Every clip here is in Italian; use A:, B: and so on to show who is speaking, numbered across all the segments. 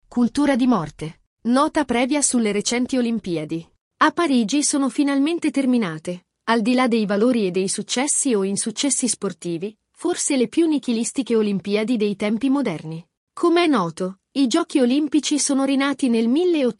A: Cultura di morte. Nota previa sulle recenti Olimpiadi. A Parigi sono finalmente terminate, al di là dei valori e dei successi o insuccessi sportivi, forse le più nichilistiche Olimpiadi dei tempi moderni. Come è noto, i Giochi Olimpici sono rinati nel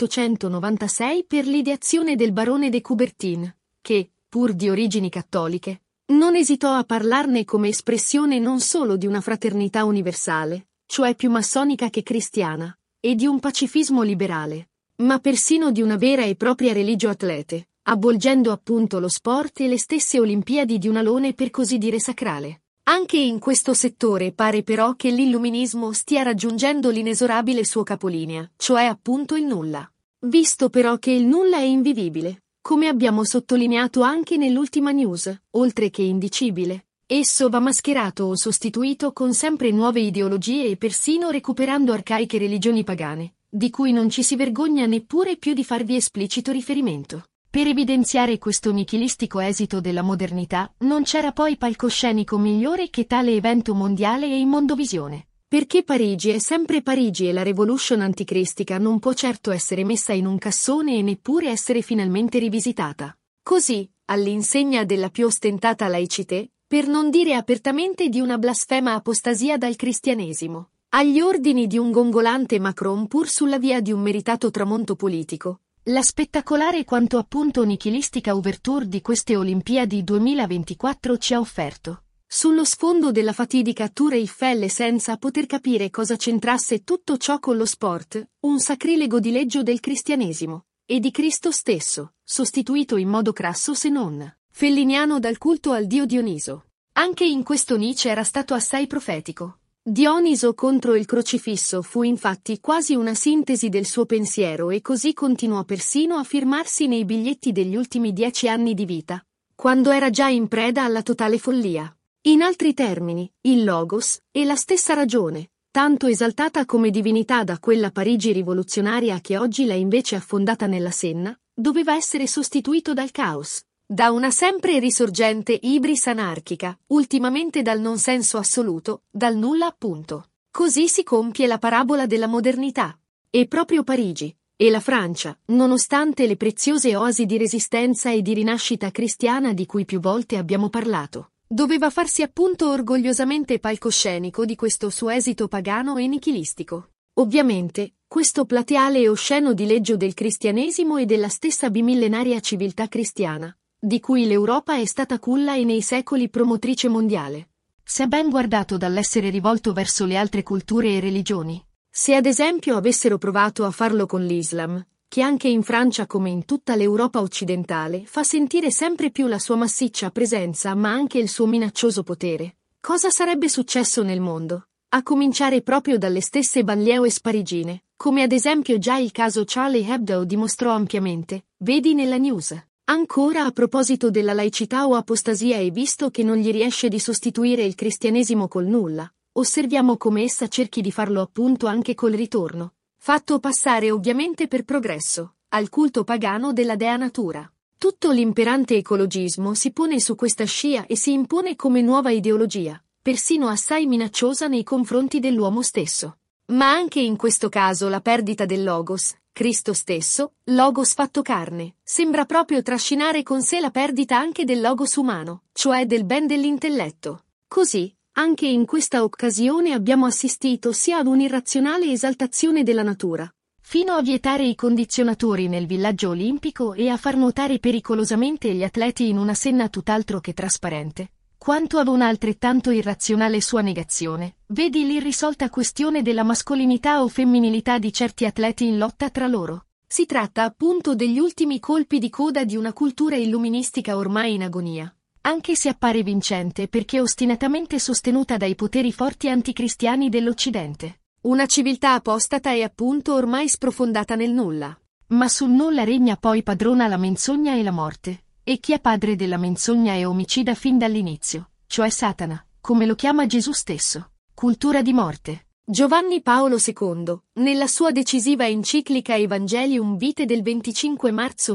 A: 1896 per l'ideazione del barone de Coubertin, che, pur di origini cattoliche, non esitò a parlarne come espressione non solo di una fraternità universale, cioè più massonica che cristiana, e di un pacifismo liberale, ma persino di una vera e propria religio atlete, avvolgendo appunto lo sport e le stesse Olimpiadi di un alone per così dire sacrale. Anche in questo settore pare però che l'illuminismo stia raggiungendo l'inesorabile suo capolinea, cioè appunto il nulla. Visto però che il nulla è invivibile, come abbiamo sottolineato anche nell'ultima news, oltre che indicibile, esso va mascherato o sostituito con sempre nuove ideologie e persino recuperando arcaiche religioni pagane, di cui non ci si vergogna neppure più di farvi esplicito riferimento. Per evidenziare questo nichilistico esito della modernità, non c'era poi palcoscenico migliore che tale evento mondiale e in mondovisione. Perché Parigi è sempre Parigi e la revolution anticristica non può certo essere messa in un cassone e neppure essere finalmente rivisitata. Così, all'insegna della più ostentata laicità, per non dire apertamente di una blasfema apostasia dal cristianesimo, agli ordini di un gongolante Macron pur sulla via di un meritato tramonto politico, la spettacolare quanto appunto nichilistica ouverture di queste Olimpiadi 2024 ci ha offerto, sullo sfondo della fatidica Tour Eiffel senza poter capire cosa c'entrasse tutto ciò con lo sport, un sacrilego dileggio del cristianesimo, e di Cristo stesso, sostituito in modo crasso se non felliniano dal culto al dio Dioniso. Anche in questo Nietzsche era stato assai profetico. Dioniso contro il crocifisso fu infatti quasi una sintesi del suo pensiero e così continuò persino a firmarsi nei biglietti degli ultimi 10 anni di vita, quando era già in preda alla totale follia. In altri termini, il Logos, e la stessa ragione, tanto esaltata come divinità da quella Parigi rivoluzionaria che oggi l'ha invece affondata nella Senna, doveva essere sostituito dal caos, da una sempre risorgente ibris anarchica, ultimamente dal non senso assoluto, dal nulla appunto. Così si compie la parabola della modernità. E proprio Parigi, e la Francia, nonostante le preziose oasi di resistenza e di rinascita cristiana di cui più volte abbiamo parlato, doveva farsi appunto orgogliosamente palcoscenico di questo suo esito pagano e nichilistico. Ovviamente, questo plateale e osceno dileggio del cristianesimo e della stessa bimillenaria civiltà cristiana, di cui l'Europa è stata culla e nei secoli promotrice mondiale. Se ben guardato dall'essere rivolto verso le altre culture e religioni. Se ad esempio avessero provato a farlo con l'Islam, che anche in Francia come in tutta l'Europa occidentale fa sentire sempre più la sua massiccia presenza ma anche il suo minaccioso potere, cosa sarebbe successo nel mondo? A cominciare proprio dalle stesse banlieue parigine, come ad esempio già il caso Charlie Hebdo dimostrò ampiamente, vedi nella news. Ancora a proposito della laicità o apostasia e visto che non gli riesce di sostituire il cristianesimo col nulla, osserviamo come essa cerchi di farlo appunto anche col ritorno, fatto passare ovviamente per progresso, al culto pagano della dea natura. Tutto l'imperante ecologismo si pone su questa scia e si impone come nuova ideologia, persino assai minacciosa nei confronti dell'uomo stesso. Ma anche in questo caso la perdita del Logos, Cristo stesso, Logos fatto carne, sembra proprio trascinare con sé la perdita anche del Logos umano, cioè del ben dell'intelletto. Così, anche in questa occasione abbiamo assistito sia ad un'irrazionale esaltazione della natura, fino a vietare i condizionatori nel villaggio olimpico e a far nuotare pericolosamente gli atleti in una Senna tutt'altro che trasparente, quanto ad una altrettanto irrazionale sua negazione, vedi l'irrisolta questione della mascolinità o femminilità di certi atleti in lotta tra loro. Si tratta appunto degli ultimi colpi di coda di una cultura illuministica ormai in agonia, anche se appare vincente perché ostinatamente sostenuta dai poteri forti anticristiani dell'Occidente. Una civiltà apostata e appunto ormai sprofondata nel nulla. Ma sul nulla regna poi padrona la menzogna e la morte. E chi è padre della menzogna e omicida fin dall'inizio, cioè Satana, come lo chiama Gesù stesso. Cultura di morte. Giovanni Paolo II, nella sua decisiva enciclica Evangelium Vitae del 25 marzo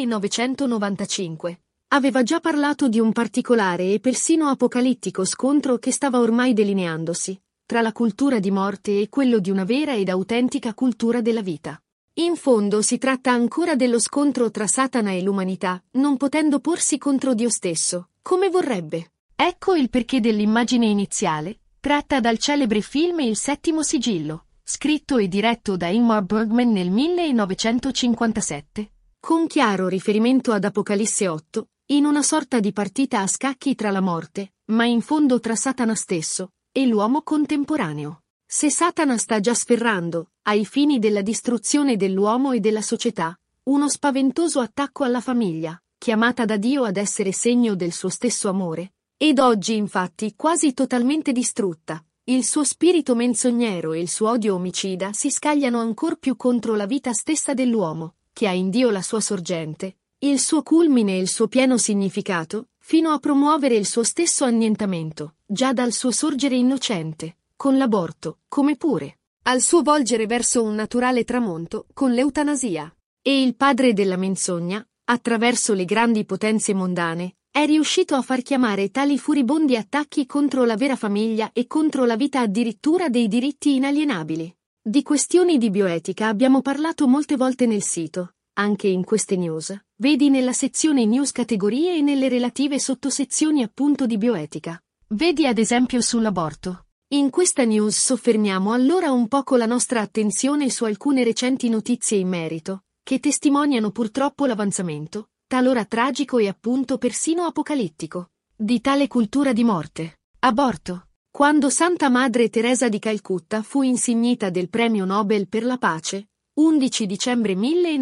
A: 1995, aveva già parlato di un particolare e persino apocalittico scontro che stava ormai delineandosi, tra la cultura di morte e quello di una vera ed autentica cultura della vita. In fondo si tratta ancora dello scontro tra Satana e l'umanità, non potendo porsi contro Dio stesso, come vorrebbe. Ecco il perché dell'immagine iniziale, tratta dal celebre film Il settimo sigillo, scritto e diretto da Ingmar Bergman nel 1957, con chiaro riferimento ad Apocalisse 8, in una sorta di partita a scacchi tra la morte, ma in fondo tra Satana stesso, e l'uomo contemporaneo. Se Satana sta già sferrando, ai fini della distruzione dell'uomo e della società, uno spaventoso attacco alla famiglia, chiamata da Dio ad essere segno del suo stesso amore, ed oggi infatti quasi totalmente distrutta, il suo spirito menzognero e il suo odio omicida si scagliano ancor più contro la vita stessa dell'uomo, che ha in Dio la sua sorgente, il suo culmine e il suo pieno significato, fino a promuovere il suo stesso annientamento, già dal suo sorgere innocente, con l'aborto, come pure al suo volgere verso un naturale tramonto, con l'eutanasia. E il padre della menzogna, attraverso le grandi potenze mondane, è riuscito a far chiamare tali furibondi attacchi contro la vera famiglia e contro la vita addirittura dei diritti inalienabili. Di questioni di bioetica abbiamo parlato molte volte nel sito, anche in queste news, vedi nella sezione news categorie e nelle relative sottosezioni appunto di bioetica. Vedi ad esempio sull'aborto. In questa news soffermiamo allora un poco la nostra attenzione su alcune recenti notizie in merito, che testimoniano purtroppo l'avanzamento, talora tragico e appunto persino apocalittico, di tale cultura di morte. Aborto. Quando Santa Madre Teresa di Calcutta fu insignita del Premio Nobel per la pace, 11 dicembre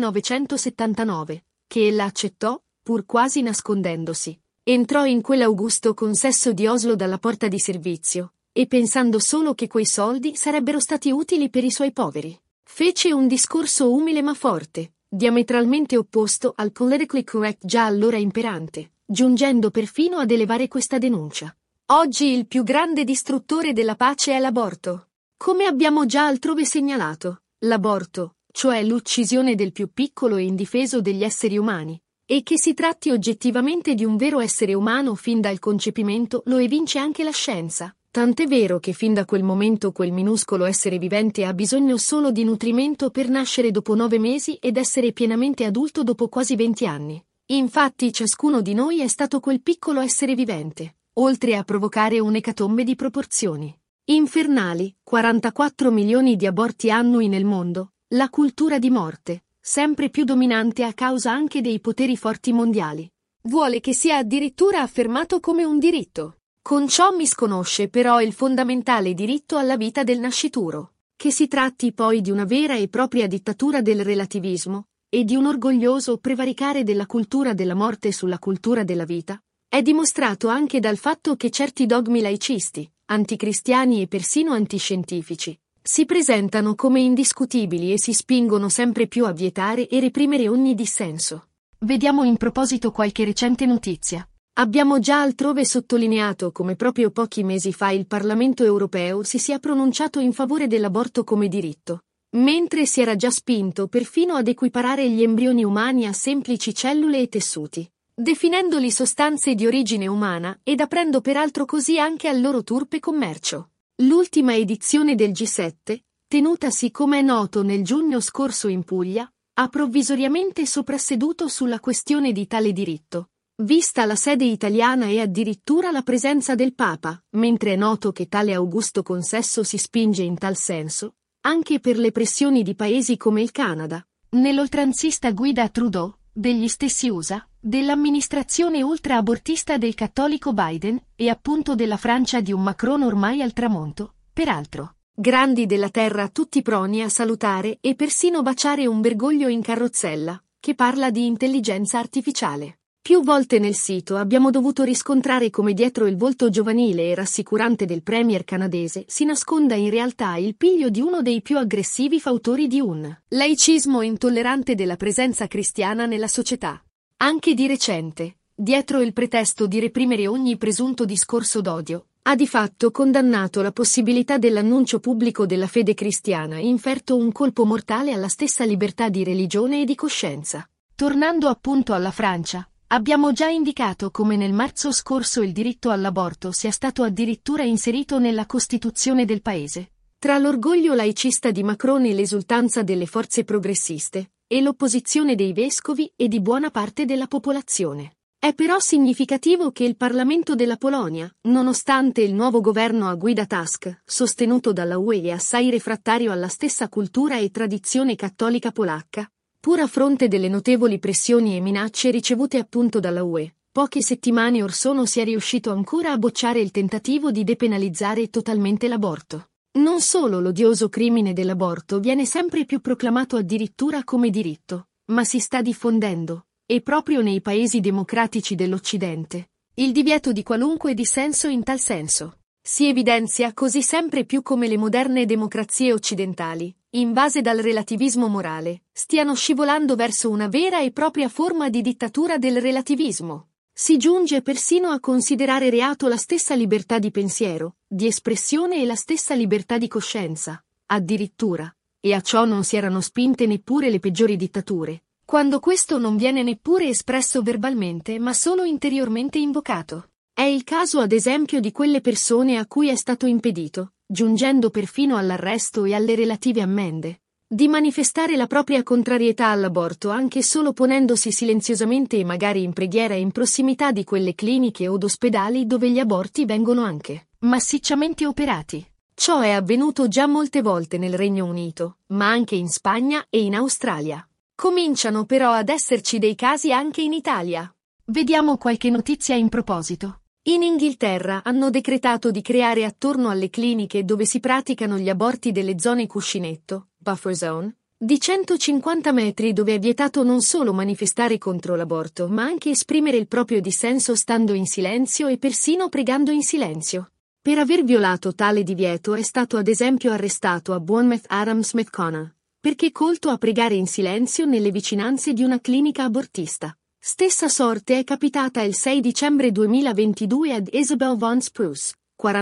A: 1979, che ella accettò, pur quasi nascondendosi, entrò in quell'augusto consesso di Oslo dalla porta di servizio, e pensando solo che quei soldi sarebbero stati utili per i suoi poveri, fece un discorso umile ma forte, diametralmente opposto al politically correct già allora imperante, giungendo perfino ad elevare questa denuncia. Oggi il più grande distruttore della pace è l'aborto. Come abbiamo già altrove segnalato, l'aborto, cioè l'uccisione del più piccolo e indifeso degli esseri umani, e che si tratti oggettivamente di un vero essere umano fin dal concepimento lo evince anche la scienza. Tant'è vero che fin da quel momento quel minuscolo essere vivente ha bisogno solo di nutrimento per nascere dopo 9 mesi ed essere pienamente adulto dopo quasi 20 anni. Infatti ciascuno di noi è stato quel piccolo essere vivente, oltre a provocare un'ecatombe di proporzioni infernali, 44 milioni di aborti annui nel mondo, la cultura di morte, sempre più dominante a causa anche dei poteri forti mondiali, vuole che sia addirittura affermato come un diritto. Con ciò misconosce però il fondamentale diritto alla vita del nascituro, che si tratti poi di una vera e propria dittatura del relativismo, e di un orgoglioso prevaricare della cultura della morte sulla cultura della vita, è dimostrato anche dal fatto che certi dogmi laicisti, anticristiani e persino antiscientifici, si presentano come indiscutibili e si spingono sempre più a vietare e reprimere ogni dissenso. Vediamo in proposito qualche recente notizia. Abbiamo già altrove sottolineato come proprio pochi mesi fa il Parlamento europeo si sia pronunciato in favore dell'aborto come diritto, mentre si era già spinto perfino ad equiparare gli embrioni umani a semplici cellule e tessuti, definendoli sostanze di origine umana ed aprendo peraltro così anche al loro turpe commercio. L'ultima edizione del G7, tenutasi come è noto nel giugno scorso in Puglia, ha provvisoriamente soprasseduto sulla questione di tale diritto, vista la sede italiana e addirittura la presenza del Papa, mentre è noto che tale augusto consesso si spinge in tal senso, anche per le pressioni di paesi come il Canada, nell'oltranzista guida Trudeau, degli stessi USA, dell'amministrazione ultra-abortista del cattolico Biden e appunto della Francia di un Macron ormai al tramonto, peraltro. Grandi della terra tutti proni a salutare e persino baciare un bergoglio in carrozzella, che parla di intelligenza artificiale. Più volte nel sito abbiamo dovuto riscontrare come dietro il volto giovanile e rassicurante del premier canadese si nasconda in realtà il piglio di uno dei più aggressivi fautori di un laicismo intollerante della presenza cristiana nella società. Anche di recente, dietro il pretesto di reprimere ogni presunto discorso d'odio, ha di fatto condannato la possibilità dell'annuncio pubblico della fede cristiana e inferto un colpo mortale alla stessa libertà di religione e di coscienza. Tornando appunto alla Francia, Abbiamo già indicato come nel marzo scorso il diritto all'aborto sia stato addirittura inserito nella Costituzione del paese. Tra l'orgoglio laicista di Macron e l'esultanza delle forze progressiste, e l'opposizione dei vescovi e di buona parte della popolazione. È però significativo che il Parlamento della Polonia, nonostante il nuovo governo a guida Tusk, sostenuto dalla UE e assai refrattario alla stessa cultura e tradizione cattolica polacca, pur a fronte delle notevoli pressioni e minacce ricevute appunto dalla UE, poche settimane or sono sia riuscito ancora a bocciare il tentativo di depenalizzare totalmente l'aborto. Non solo l'odioso crimine dell'aborto viene sempre più proclamato addirittura come diritto, ma si sta diffondendo, e proprio nei paesi democratici dell'Occidente, il divieto di qualunque dissenso in tal senso. Si evidenzia così sempre più come le moderne democrazie occidentali, invase dal relativismo morale, stiano scivolando verso una vera e propria forma di dittatura del relativismo. Si giunge persino a considerare reato la stessa libertà di pensiero, di espressione e la stessa libertà di coscienza, addirittura, e a ciò non si erano spinte neppure le peggiori dittature, quando questo non viene neppure espresso verbalmente ma solo interiormente invocato. È il caso ad esempio di quelle persone a cui è stato impedito, giungendo perfino all'arresto e alle relative ammende, di manifestare la propria contrarietà all'aborto anche solo ponendosi silenziosamente e magari in preghiera in prossimità di quelle cliniche od ospedali dove gli aborti vengono anche massicciamente operati. Ciò è avvenuto già molte volte nel Regno Unito, ma anche in Spagna e in Australia. Cominciano però ad esserci dei casi anche in Italia. Vediamo qualche notizia in proposito. In Inghilterra hanno decretato di creare attorno alle cliniche dove si praticano gli aborti delle zone cuscinetto, buffer zone, di 150 metri dove è vietato non solo manifestare contro l'aborto ma anche esprimere il proprio dissenso stando in silenzio e persino pregando in silenzio. Per aver violato tale divieto è stato ad esempio arrestato a Bournemouth Adam Smith Connor, perché colto a pregare in silenzio nelle vicinanze di una clinica abortista. Stessa sorte è capitata il 6 dicembre 2022 ad Isabel Von Spruce,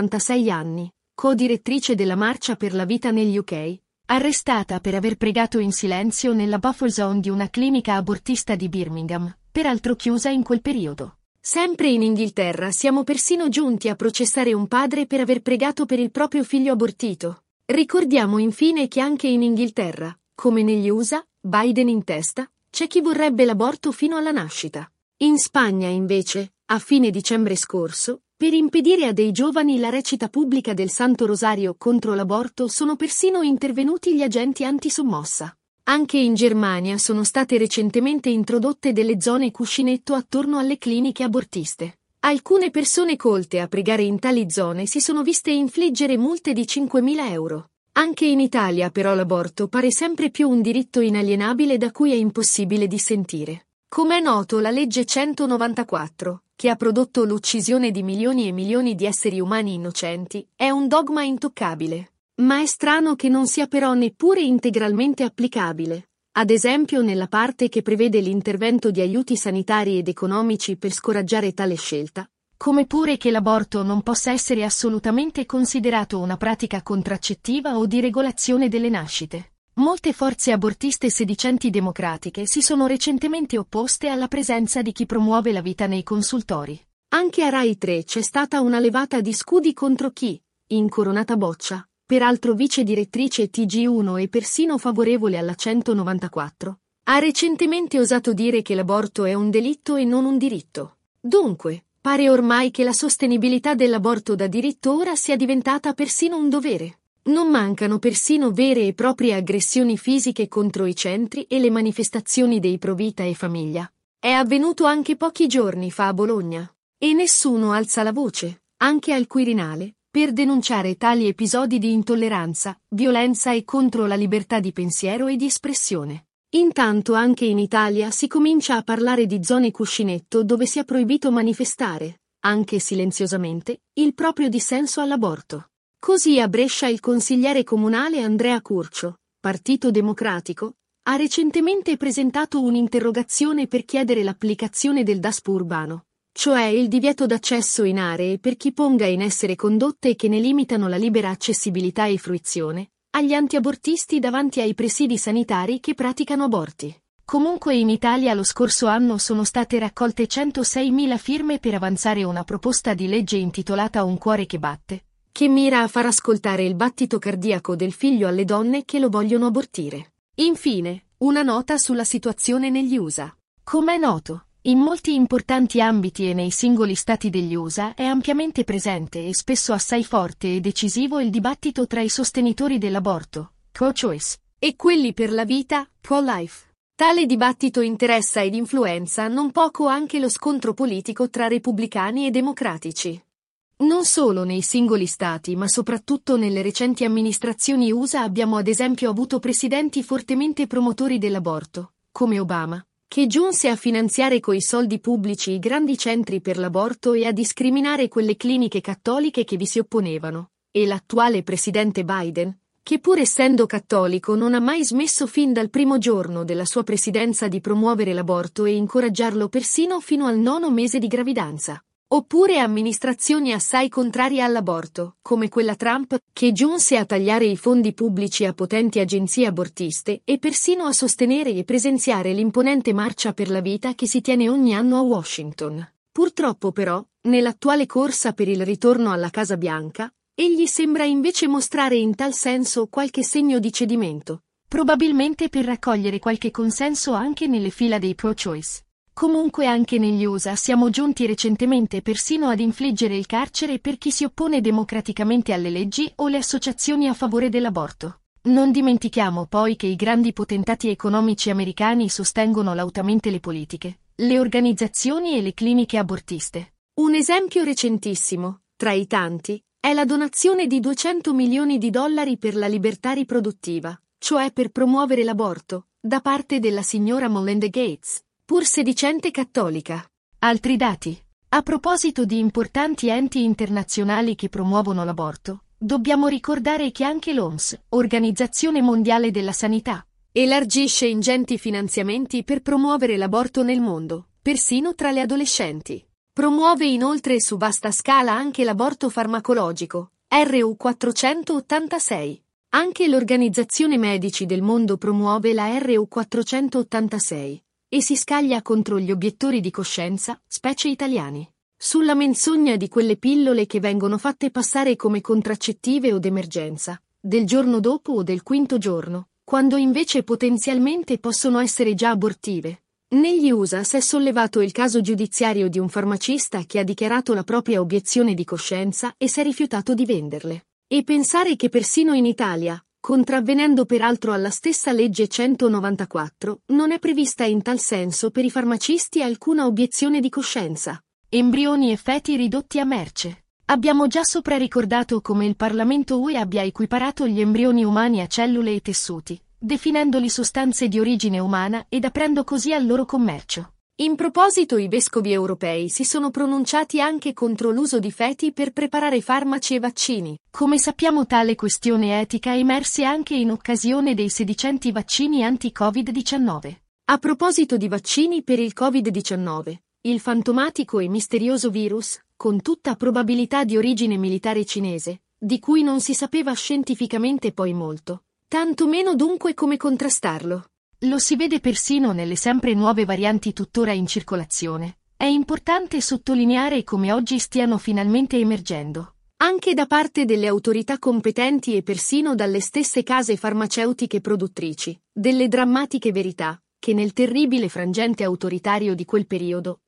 A: 46 anni, co-direttrice della Marcia per la Vita negli UK, arrestata per aver pregato in silenzio nella buffer zone di una clinica abortista di Birmingham, peraltro chiusa in quel periodo. Sempre in Inghilterra siamo persino giunti a processare un padre per aver pregato per il proprio figlio abortito. Ricordiamo infine che anche in Inghilterra, come negli USA, Biden in testa, c'è chi vorrebbe l'aborto fino alla nascita. In Spagna, invece, a fine dicembre scorso, per impedire a dei giovani la recita pubblica del Santo Rosario contro l'aborto sono persino intervenuti gli agenti antisommossa. Anche in Germania sono state recentemente introdotte delle zone cuscinetto attorno alle cliniche abortiste. Alcune persone colte a pregare in tali zone si sono viste infliggere multe di 5.000 euro. Anche in Italia però l'aborto pare sempre più un diritto inalienabile da cui è impossibile dissentire. Come è noto la legge 194, che ha prodotto l'uccisione di milioni e milioni di esseri umani innocenti, è un dogma intoccabile. Ma è strano che non sia però neppure integralmente applicabile. Ad esempio nella parte che prevede l'intervento di aiuti sanitari ed economici per scoraggiare tale scelta, come pure che l'aborto non possa essere assolutamente considerato una pratica contraccettiva o di regolazione delle nascite. Molte forze abortiste sedicenti democratiche si sono recentemente opposte alla presenza di chi promuove la vita nei consultori. Anche a Rai 3 c'è stata una levata di scudi contro chi, incoronata boccia, peraltro vice direttrice TG1 e persino favorevole alla 194, ha recentemente osato dire che l'aborto è un delitto e non un diritto. Dunque, pare ormai che la sostenibilità dell'aborto da diritto ora sia diventata persino un dovere. Non mancano persino vere e proprie aggressioni fisiche contro i centri e le manifestazioni dei pro vita e famiglia. È avvenuto anche pochi giorni fa a Bologna. E nessuno alza la voce, anche al Quirinale, per denunciare tali episodi di intolleranza, violenza e contro la libertà di pensiero e di espressione. Intanto anche in Italia si comincia a parlare di zone cuscinetto dove sia proibito manifestare, anche silenziosamente, il proprio dissenso all'aborto. Così a Brescia il consigliere comunale Andrea Curcio, Partito Democratico, ha recentemente presentato un'interrogazione per chiedere l'applicazione del DASPO urbano, cioè il divieto d'accesso in aree per chi ponga in essere condotte che ne limitano la libera accessibilità e fruizione, agli antiabortisti davanti ai presidi sanitari che praticano aborti. Comunque in Italia lo scorso anno sono state raccolte 106.000 firme per avanzare una proposta di legge intitolata Un cuore che batte, che mira a far ascoltare il battito cardiaco del figlio alle donne che lo vogliono abortire. Infine, una nota sulla situazione negli USA. Come è noto, in molti importanti ambiti e nei singoli stati degli USA è ampiamente presente e spesso assai forte e decisivo il dibattito tra i sostenitori dell'aborto, pro-choice, e quelli per la vita, pro-life. Tale dibattito interessa ed influenza non poco anche lo scontro politico tra repubblicani e democratici. Non solo nei singoli stati ma soprattutto nelle recenti amministrazioni USA abbiamo ad esempio avuto presidenti fortemente promotori dell'aborto, come Obama, che giunse a finanziare coi soldi pubblici i grandi centri per l'aborto e a discriminare quelle cliniche cattoliche che vi si opponevano, e l'attuale presidente Biden, che pur essendo cattolico non ha mai smesso fin dal primo giorno della sua presidenza di promuovere l'aborto e incoraggiarlo persino fino al 9° mese di gravidanza. Oppure amministrazioni assai contrarie all'aborto, come quella Trump, che giunse a tagliare i fondi pubblici a potenti agenzie abortiste e persino a sostenere e presenziare l'imponente Marcia per la Vita che si tiene ogni anno a Washington. Purtroppo però, nell'attuale corsa per il ritorno alla Casa Bianca, egli sembra invece mostrare in tal senso qualche segno di cedimento, probabilmente per raccogliere qualche consenso anche nelle fila dei pro-choice. Comunque anche negli USA siamo giunti recentemente persino ad infliggere il carcere per chi si oppone democraticamente alle leggi o le associazioni a favore dell'aborto. Non dimentichiamo poi che i grandi potentati economici americani sostengono lautamente le politiche, le organizzazioni e le cliniche abortiste. Un esempio recentissimo, tra i tanti, è la donazione di $200 milioni per la libertà riproduttiva, cioè per promuovere l'aborto, da parte della signora Melinda Gates, pur sedicente cattolica. Altri dati. A proposito di importanti enti internazionali che promuovono l'aborto, dobbiamo ricordare che anche l'OMS, Organizzazione Mondiale della Sanità, elargisce ingenti finanziamenti per promuovere l'aborto nel mondo, persino tra le adolescenti. Promuove inoltre su vasta scala anche l'aborto farmacologico, RU 486. Anche l'Organizzazione Medici del Mondo promuove la RU 486. E si scaglia contro gli obiettori di coscienza, specie italiani, sulla menzogna di quelle pillole che vengono fatte passare come contraccettive o d'emergenza, del giorno dopo o del quinto giorno, quando invece potenzialmente possono essere già abortive. Negli USA si è sollevato il caso giudiziario di un farmacista che ha dichiarato la propria obiezione di coscienza e si è rifiutato di venderle. E pensare che persino in Italia, contravvenendo peraltro alla stessa legge 194, non è prevista in tal senso per i farmacisti alcuna obiezione di coscienza. Embrioni e feti ridotti a merce. Abbiamo già sopra ricordato come il Parlamento UE abbia equiparato gli embrioni umani a cellule e tessuti, definendoli sostanze di origine umana ed aprendo così al loro commercio. In proposito i vescovi europei si sono pronunciati anche contro l'uso di feti per preparare farmaci e vaccini. Come sappiamo tale questione etica emerse anche in occasione dei sedicenti vaccini anti-Covid-19. A proposito di vaccini per il Covid-19, il fantomatico e misterioso virus, con tutta probabilità di origine militare cinese, di cui non si sapeva scientificamente poi molto, tanto meno dunque come contrastarlo. Lo si vede persino nelle sempre nuove varianti tuttora in circolazione. È importante sottolineare come oggi stiano finalmente emergendo, anche da parte delle autorità competenti e persino dalle stesse case farmaceutiche produttrici, delle drammatiche verità, che nel terribile frangente autoritario di quel periodo,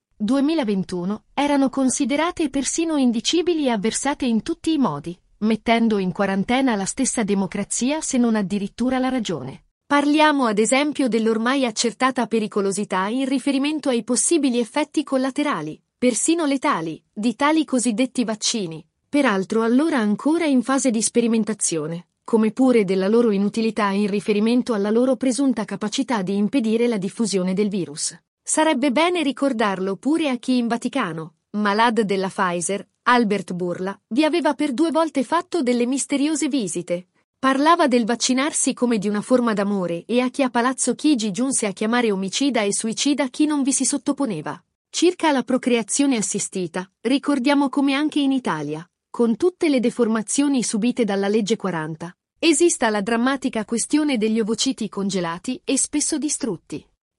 A: 2021, erano considerate persino indicibili e avversate in tutti i modi, mettendo in quarantena la stessa democrazia se non addirittura la ragione. Parliamo ad esempio dell'ormai accertata pericolosità in riferimento ai possibili effetti collaterali, persino letali, di tali cosiddetti vaccini, peraltro allora ancora in fase di sperimentazione, come pure della loro inutilità in riferimento alla loro presunta capacità di impedire la diffusione del virus. Sarebbe bene ricordarlo pure a chi in Vaticano, malad della Pfizer, Albert Bourla, vi aveva per 2 volte fatto delle misteriose visite. Parlava del vaccinarsi come di una forma d'amore e a chi a Palazzo Chigi giunse a chiamare omicida e suicida chi non vi si sottoponeva. Circa la procreazione assistita, ricordiamo come anche in Italia, con tutte le deformazioni subite dalla legge 40, esista la drammatica questione degli ovociti congelati e spesso distrutti.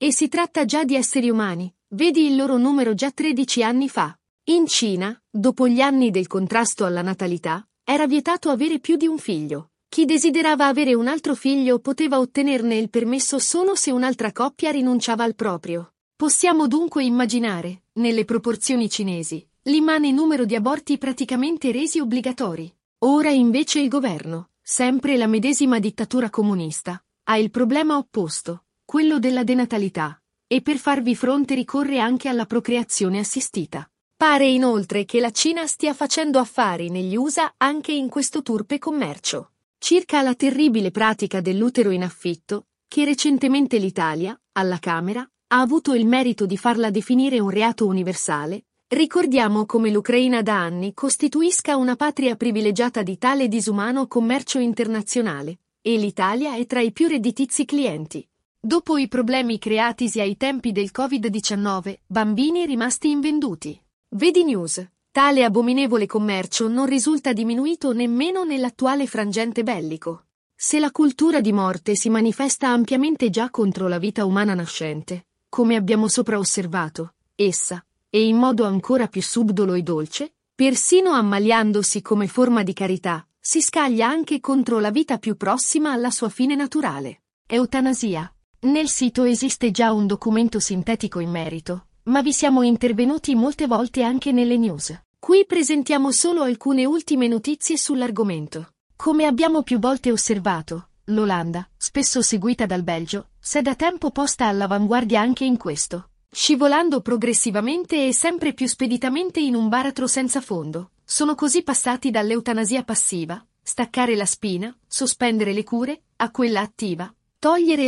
A: E si tratta già di esseri umani, vedi il loro numero già 13 anni fa. In Cina, dopo gli anni del contrasto alla natalità, era vietato avere più di un figlio. Chi desiderava avere un altro figlio poteva ottenerne il permesso solo se un'altra coppia rinunciava al proprio. Possiamo dunque immaginare, nelle proporzioni cinesi, l'immane numero di aborti praticamente resi obbligatori. Ora invece il governo, sempre la medesima dittatura comunista, ha il problema opposto, quello della denatalità, e per farvi fronte ricorre anche alla procreazione assistita. Pare inoltre che la Cina stia facendo affari negli USA anche in questo turpe commercio. Circa la terribile pratica dell'utero in affitto, che recentemente l'Italia, alla Camera, ha avuto il merito di farla definire un reato universale, ricordiamo come l'Ucraina da anni costituisca una patria privilegiata di tale disumano commercio internazionale, e l'Italia è tra i più redditizi clienti. Dopo i problemi creatisi ai tempi del Covid-19, bambini rimasti invenduti. Vedi News. Tale abominevole commercio non risulta diminuito nemmeno nell'attuale frangente bellico. Se la cultura di morte si manifesta ampiamente già contro la vita umana nascente, come abbiamo sopra osservato, essa, e in modo ancora più subdolo e dolce, persino ammaliandosi come forma di carità, si scaglia anche contro la vita più prossima alla sua fine naturale. Eutanasia. Nel sito esiste già un documento sintetico in merito, ma vi siamo intervenuti molte volte anche nelle news. Qui presentiamo solo alcune ultime notizie sull'argomento. Come abbiamo più volte osservato, l'Olanda, spesso seguita dal Belgio, s'è da tempo posta all'avanguardia anche in questo, scivolando progressivamente e sempre più speditamente in un baratro senza fondo. Sono così passati dall'eutanasia passiva, staccare la spina, sospendere le cure, a quella attiva, togliere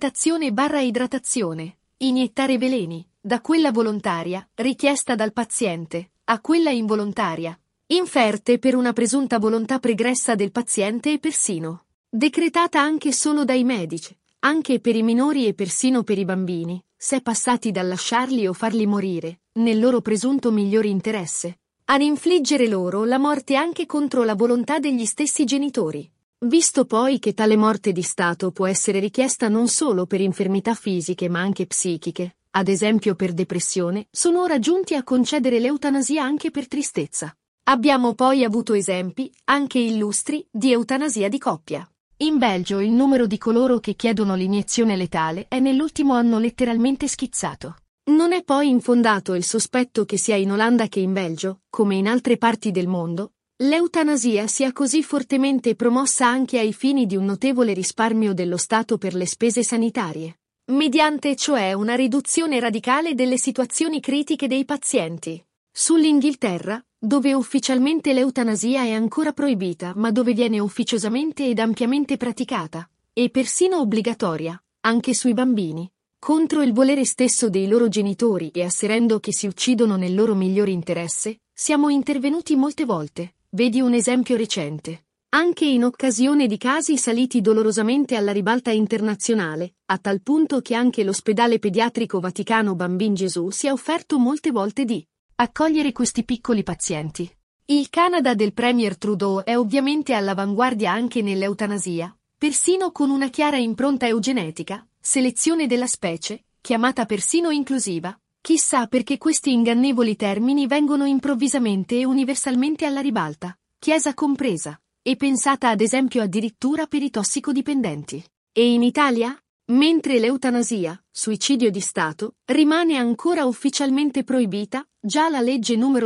A: l'alimentazione/idratazione, iniettare veleni, da quella volontaria, richiesta dal paziente, a quella involontaria, inferte per una presunta volontà pregressa del paziente e persino decretata anche solo dai medici, anche per i minori e persino per i bambini, s'è passati dal lasciarli o farli morire, nel loro presunto migliore interesse, ad infliggere loro la morte anche contro la volontà degli stessi genitori. Visto poi che tale morte di stato può essere richiesta non solo per infermità fisiche ma anche psichiche, ad esempio per depressione, sono ora giunti a concedere l'eutanasia anche per tristezza. Abbiamo poi avuto esempi, anche illustri, di eutanasia di coppia. In Belgio il numero di coloro che chiedono l'iniezione letale è nell'ultimo anno letteralmente schizzato. Non è poi infondato il sospetto che sia in Olanda che in Belgio, come in altre parti del mondo, l'eutanasia sia così fortemente promossa anche ai fini di un notevole risparmio dello Stato per le spese sanitarie, mediante cioè una riduzione radicale delle situazioni critiche dei pazienti. Sull'Inghilterra, dove ufficialmente l'eutanasia è ancora proibita ma dove viene ufficiosamente ed ampiamente praticata, e persino obbligatoria, anche sui bambini, contro il volere stesso dei loro genitori e asserendo che si uccidono nel loro migliore interesse, siamo intervenuti molte volte, vedi un esempio recente. Anche in occasione di casi saliti dolorosamente alla ribalta internazionale, a tal punto che anche l'ospedale pediatrico Vaticano Bambin Gesù si è offerto molte volte di accogliere questi piccoli pazienti. Il Canada del Premier Trudeau è ovviamente all'avanguardia anche nell'eutanasia, persino con una chiara impronta eugenetica, selezione della specie, chiamata persino inclusiva. Chissà perché questi ingannevoli termini vengono improvvisamente e universalmente alla ribalta, Chiesa compresa, e pensata ad esempio addirittura per i tossicodipendenti. E in Italia? Mentre l'eutanasia, suicidio di Stato, rimane ancora ufficialmente proibita, già la legge numero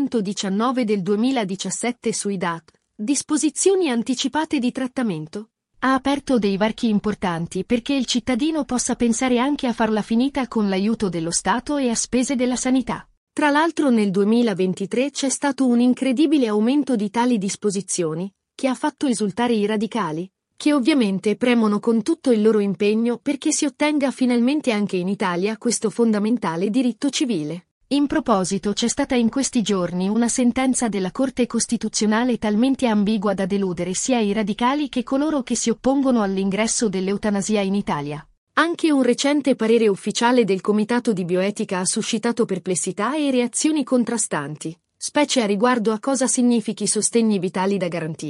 A: 219 del 2017 sui DAT, disposizioni anticipate di trattamento, ha aperto dei varchi importanti perché il cittadino possa pensare anche a farla finita con l'aiuto dello Stato e a spese della sanità. Tra l'altro nel 2023 c'è stato un incredibile aumento di tali disposizioni, che ha fatto esultare i radicali, che ovviamente premono con tutto il loro impegno perché si ottenga finalmente anche in Italia questo fondamentale diritto civile. In proposito c'è stata in questi giorni una sentenza della Corte Costituzionale talmente ambigua da deludere sia i radicali che coloro che si oppongono all'ingresso dell'eutanasia in Italia. Anche un recente parere ufficiale del Comitato di Bioetica ha suscitato perplessità e reazioni contrastanti, specie a riguardo a cosa significhi sostegni vitali da garantire.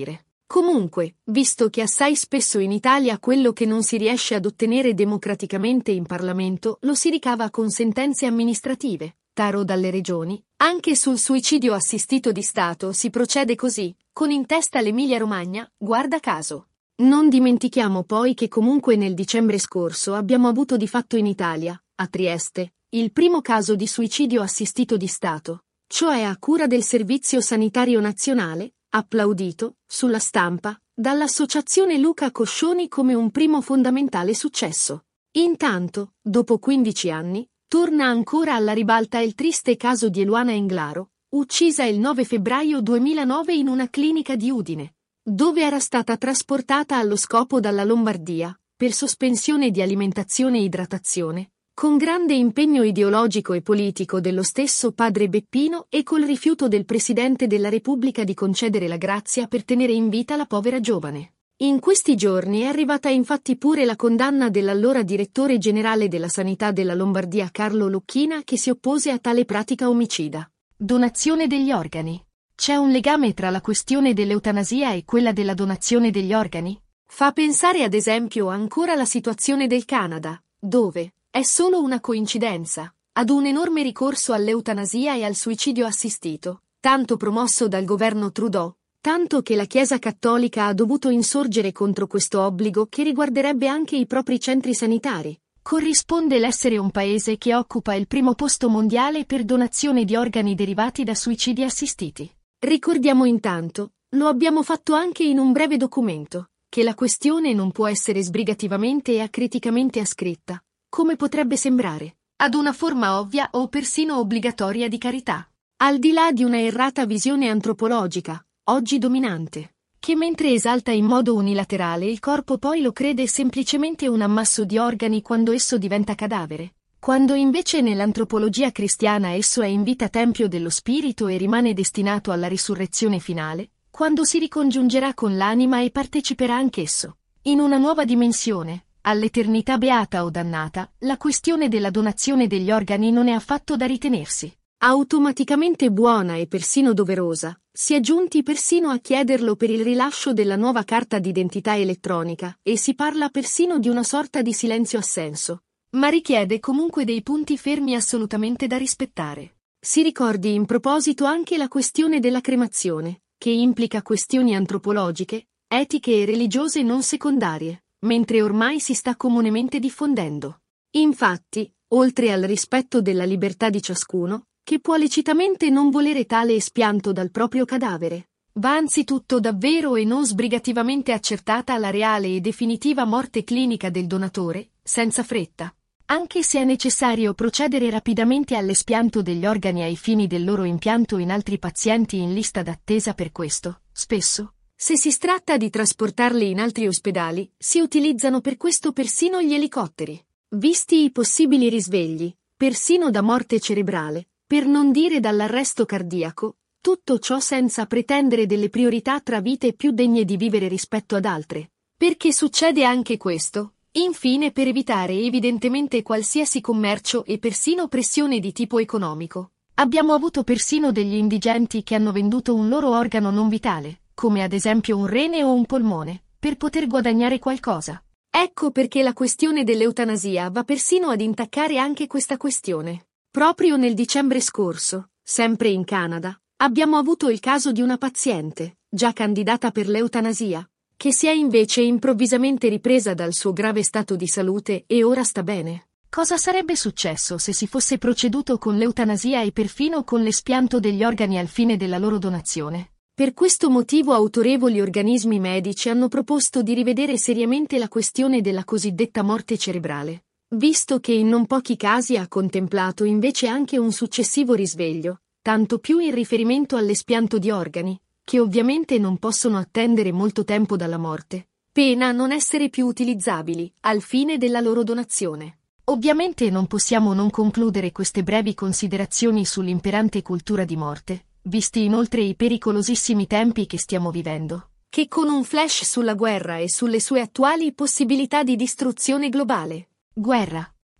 A: Comunque, visto che assai spesso in Italia quello che non si riesce ad ottenere democraticamente in Parlamento lo si ricava con sentenze amministrative, taro dalle regioni, anche sul suicidio assistito di Stato si procede così, con in testa l'Emilia-Romagna, guarda caso. Non dimentichiamo poi che comunque nel dicembre scorso abbiamo avuto di fatto in Italia, a Trieste, il primo caso di suicidio assistito di Stato, cioè a cura del Servizio Sanitario Nazionale, applaudito, sulla stampa, dall'associazione Luca Coscioni come un primo fondamentale successo. Intanto, dopo 15 anni, torna ancora alla ribalta il triste caso di Eluana Englaro, uccisa il 9 febbraio 2009 in una clinica di Udine, dove era stata trasportata allo scopo dalla Lombardia, per sospensione di alimentazione e idratazione, con grande impegno ideologico e politico dello stesso padre Beppino e col rifiuto del Presidente della Repubblica di concedere la grazia per tenere in vita la povera giovane. In questi giorni è arrivata infatti pure la condanna dell'allora direttore generale della Sanità della Lombardia Carlo Lucchina che si oppose a tale pratica omicida. Donazione degli organi. C'è un legame tra la questione dell'eutanasia e quella della donazione degli organi? Fa pensare ad esempio ancora alla situazione del Canada, dove è solo una coincidenza, ad un enorme ricorso all'eutanasia e al suicidio assistito, tanto promosso dal governo Trudeau, tanto che la Chiesa Cattolica ha dovuto insorgere contro questo obbligo che riguarderebbe anche i propri centri sanitari. Corrisponde l'essere un paese che occupa il primo posto mondiale per donazione di organi derivati da suicidi assistiti. Ricordiamo intanto, lo abbiamo fatto anche in un breve documento, che la questione non può essere sbrigativamente e acriticamente ascritta, come potrebbe sembrare, ad una forma ovvia o persino obbligatoria di carità, al di là di una errata visione antropologica, oggi dominante, che mentre esalta in modo unilaterale il corpo poi lo crede semplicemente un ammasso di organi quando esso diventa cadavere, quando invece nell'antropologia cristiana esso è in vita tempio dello spirito e rimane destinato alla risurrezione finale, quando si ricongiungerà con l'anima e parteciperà anch'esso, in una nuova dimensione, all'eternità beata o dannata. La questione della donazione degli organi non è affatto da ritenersi automaticamente buona e persino doverosa, si è giunti persino a chiederlo per il rilascio della nuova carta d'identità elettronica, e si parla persino di una sorta di silenzio assenso, ma richiede comunque dei punti fermi assolutamente da rispettare. Si ricordi in proposito anche la questione della cremazione, che implica questioni antropologiche, etiche e religiose non secondarie, mentre ormai si sta comunemente diffondendo. Infatti, oltre al rispetto della libertà di ciascuno, che può lecitamente non volere tale espianto dal proprio cadavere, va anzitutto davvero e non sbrigativamente accertata la reale e definitiva morte clinica del donatore, senza fretta, anche se è necessario procedere rapidamente all'espianto degli organi ai fini del loro impianto in altri pazienti in lista d'attesa. Per questo, spesso, se si tratta di trasportarli in altri ospedali, si utilizzano per questo persino gli elicotteri, visti i possibili risvegli, persino da morte cerebrale, per non dire dall'arresto cardiaco, tutto ciò senza pretendere delle priorità tra vite più degne di vivere rispetto ad altre. Perché succede anche questo, infine, per evitare evidentemente qualsiasi commercio e persino pressione di tipo economico. Abbiamo avuto persino degli indigenti che hanno venduto un loro organo non vitale, come ad esempio un rene o un polmone, per poter guadagnare qualcosa. Ecco perché la questione dell'eutanasia va persino ad intaccare anche questa questione. Proprio nel dicembre scorso, sempre in Canada, abbiamo avuto il caso di una paziente, già candidata per l'eutanasia, che si è invece improvvisamente ripresa dal suo grave stato di salute e ora sta bene. Cosa sarebbe successo se si fosse proceduto con l'eutanasia e perfino con l'espianto degli organi al fine della loro donazione? Per questo motivo autorevoli organismi medici hanno proposto di rivedere seriamente la questione della cosiddetta morte cerebrale, visto che in non pochi casi ha contemplato invece anche un successivo risveglio, tanto più in riferimento all'espianto di organi, che ovviamente non possono attendere molto tempo dalla morte, pena non essere più utilizzabili, al fine della loro donazione. Ovviamente non possiamo non concludere queste brevi considerazioni sull'imperante cultura di morte, visti inoltre i pericolosissimi tempi che stiamo vivendo, che con un flash sulla guerra e sulle sue attuali possibilità di distruzione globale. Guerra.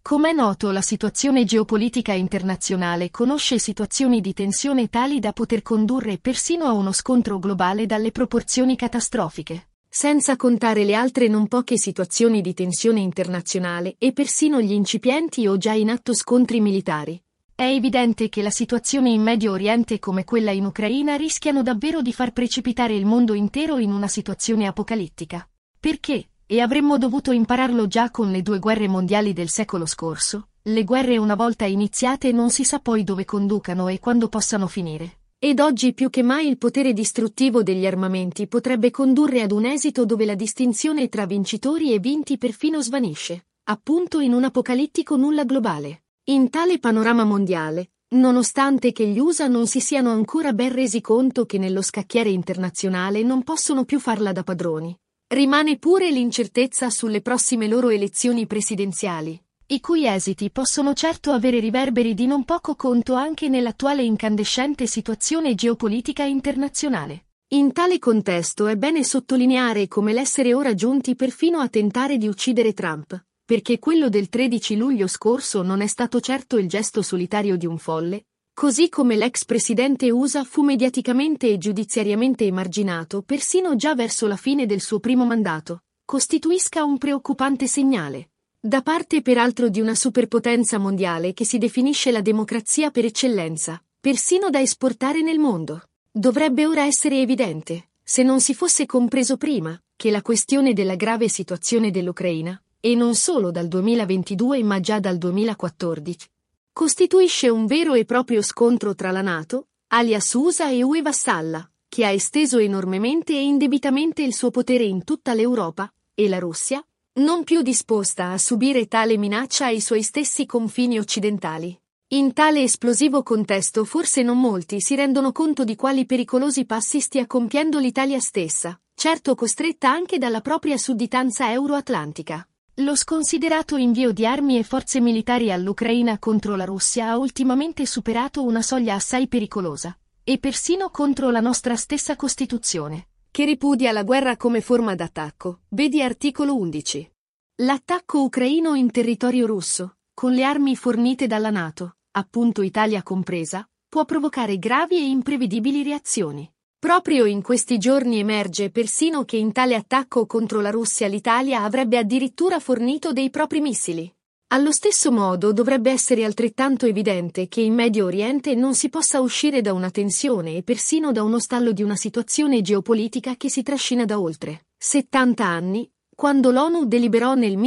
A: Com'è noto, la situazione geopolitica internazionale conosce situazioni di tensione tali da poter condurre persino a uno scontro globale dalle proporzioni catastrofiche. Senza contare le altre non poche situazioni di tensione internazionale e persino gli incipienti o già in atto scontri militari. È evidente che la situazione in Medio Oriente come quella in Ucraina rischiano davvero di far precipitare il mondo intero in una situazione apocalittica. Perché? E avremmo dovuto impararlo già con le 2 guerre mondiali del secolo scorso. Le guerre una volta iniziate non si sa poi dove conducano e quando possano finire. Ed oggi più che mai il potere distruttivo degli armamenti potrebbe condurre ad un esito dove la distinzione tra vincitori e vinti perfino svanisce, appunto in un apocalittico nulla globale. In tale panorama mondiale, nonostante che gli USA non si siano ancora ben resi conto che nello scacchiere internazionale non possono più farla da padroni, rimane pure l'incertezza sulle prossime loro elezioni presidenziali, i cui esiti possono certo avere riverberi di non poco conto anche nell'attuale incandescente situazione geopolitica internazionale. In tale contesto è bene sottolineare come l'essere ora giunti perfino a tentare di uccidere Trump, perché quello del 13 luglio scorso non è stato certo il gesto solitario di un folle, così come l'ex presidente USA fu mediaticamente e giudiziariamente emarginato persino già verso la fine del suo primo mandato, costituisca un preoccupante segnale, da parte peraltro di una superpotenza mondiale che si definisce la democrazia per eccellenza, persino da esportare nel mondo. Dovrebbe ora essere evidente, se non si fosse compreso prima, che la questione della grave situazione dell'Ucraina, e non solo dal 2022 ma già dal 2014, costituisce un vero e proprio scontro tra la NATO, alias USA e UE vassalla, che ha esteso enormemente e indebitamente il suo potere in tutta l'Europa, e la Russia, non più disposta a subire tale minaccia ai suoi stessi confini occidentali. In tale esplosivo contesto forse non molti si rendono conto di quali pericolosi passi stia compiendo l'Italia stessa, certo costretta anche dalla propria sudditanza euro-atlantica. Lo sconsiderato invio di armi e forze militari all'Ucraina contro la Russia ha ultimamente superato una soglia assai pericolosa, e persino contro la nostra stessa Costituzione, che ripudia la guerra come forma d'attacco, vedi articolo 11. L'attacco ucraino in territorio russo, con le armi fornite dalla NATO, appunto Italia compresa, può provocare gravi e imprevedibili reazioni. Proprio in questi giorni emerge persino che in tale attacco contro la Russia l'Italia avrebbe addirittura fornito dei propri missili. Allo stesso modo dovrebbe essere altrettanto evidente che in Medio Oriente non si possa uscire da una tensione e persino da uno stallo di una situazione geopolitica che si trascina da oltre 70 anni, quando l'ONU deliberò nel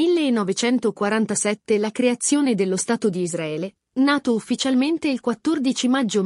A: 1947 la creazione dello Stato di Israele, nato ufficialmente il 14 maggio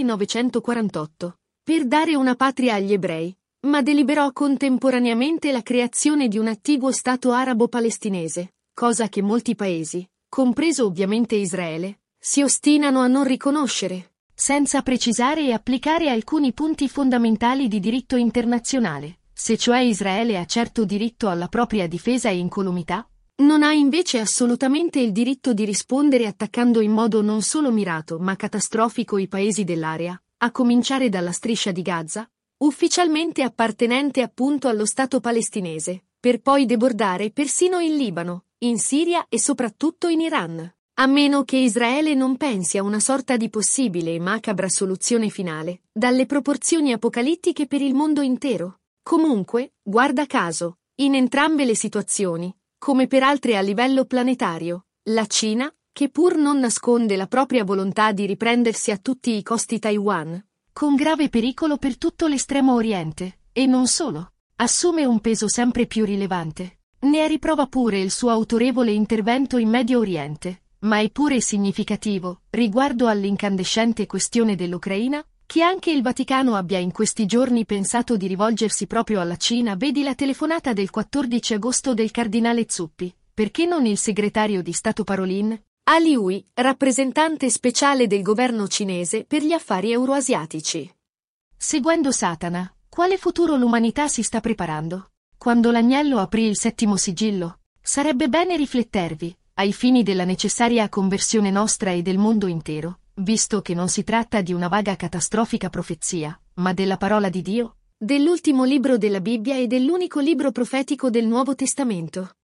A: 1948. Per dare una patria agli ebrei, ma deliberò contemporaneamente la creazione di un attiguo Stato arabo-palestinese, cosa che molti paesi, compreso ovviamente Israele, si ostinano a non riconoscere, senza precisare e applicare alcuni punti fondamentali di diritto internazionale, se cioè Israele ha certo diritto alla propria difesa e incolumità, non ha invece assolutamente il diritto di rispondere attaccando in modo non solo mirato ma catastrofico i paesi dell'area, a cominciare dalla striscia di Gaza, ufficialmente appartenente appunto allo Stato palestinese, per poi debordare persino in Libano, in Siria e soprattutto in Iran, a meno che Israele non pensi a una sorta di possibile e macabra soluzione finale, dalle proporzioni apocalittiche per il mondo intero. Comunque, guarda caso, in entrambe le situazioni, come per altre a livello planetario, la Cina, che pur non nasconde la propria volontà di riprendersi a tutti i costi Taiwan, con grave pericolo per tutto l'Estremo Oriente, e non solo, assume un peso sempre più rilevante. Ne è riprova pure il suo autorevole intervento in Medio Oriente, ma è pure significativo, riguardo all'incandescente questione dell'Ucraina, che anche il Vaticano abbia in questi giorni pensato di rivolgersi proprio alla Cina. Vedi la telefonata del 14 agosto del cardinale Zuppi, perché non il segretario di Stato Parolin? A Liui, rappresentante speciale del governo cinese per gli affari euroasiatici. Seguendo Satana, quale futuro l'umanità si sta preparando? Quando l'agnello aprì il 7° sigillo, sarebbe bene riflettervi, ai fini della necessaria conversione nostra e del mondo intero, visto che non si tratta di una vaga catastrofica profezia, ma della parola di Dio, dell'ultimo libro della Bibbia e dell'unico libro profetico del Nuovo Testamento.